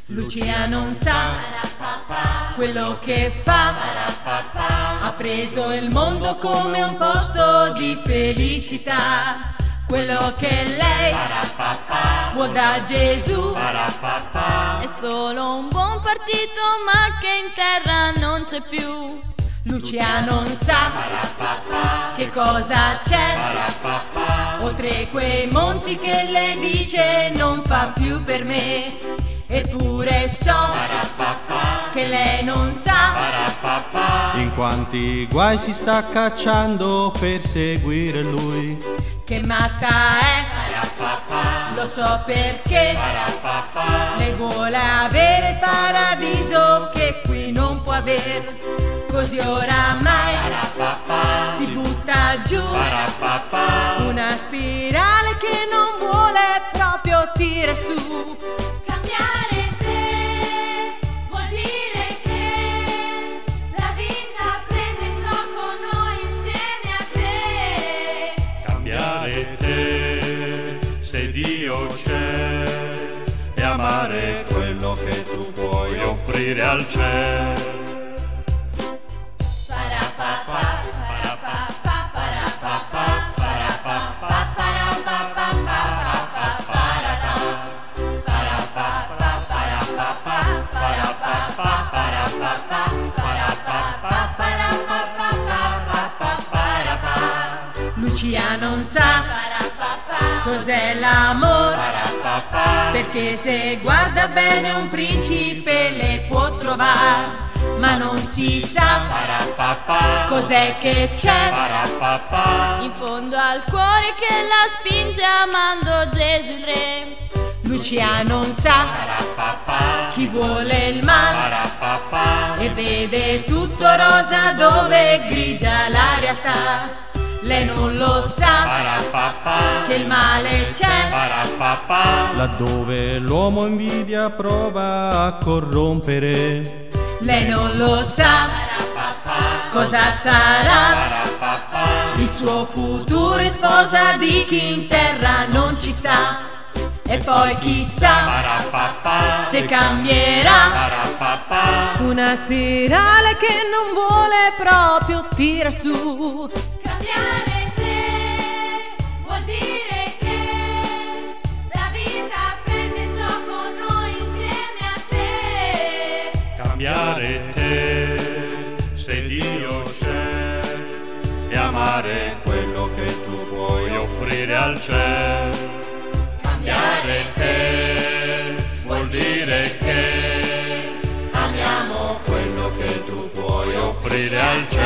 Lucia non sa quello che fa, ha preso il mondo come un posto di felicità. Quello che lei vuol da Gesù è solo un buon partito, ma che in terra non c'è più. Lucia non sa che cosa c'è oltre quei monti che le dice non fa più per me. Eppure so che lei non sa in quanti guai si sta cacciando per seguire lui. Che matta è, lo so perché lei vuole avere il paradiso che qui non può aver. Così oramai si butta giù una spirale che non vuole proprio tirare su. Cambiare te vuol dire che la vita prende in gioco noi insieme a te. Cambiare te, se Dio c'è, e amare quello che tu puoi offrire al cielo. Lucia non sa cos'è l'amore, perché se guarda bene un principe le può trovare, ma non si sa cos'è che c'è in fondo al cuore che la spinge amando Gesù il Re. Lucia non sa chi vuole il male e vede tutto rosa dove è grigia la realtà. Lei non lo sa che il male c'è laddove l'uomo invidia prova a corrompere. Lei non lo sa cosa sarà il suo futuro in sposa di chi in terra non ci sta. E poi chissà se cambierà una spirale che non vuole proprio tirar su. Cambiare te vuol dire che la vita prende in gioco noi insieme a te. Cambiare te, se Dio c'è, e amare quello che tu puoi offrire al cielo. Cambiare te vuol dire che amiamo quello che tu puoi offrire al cielo.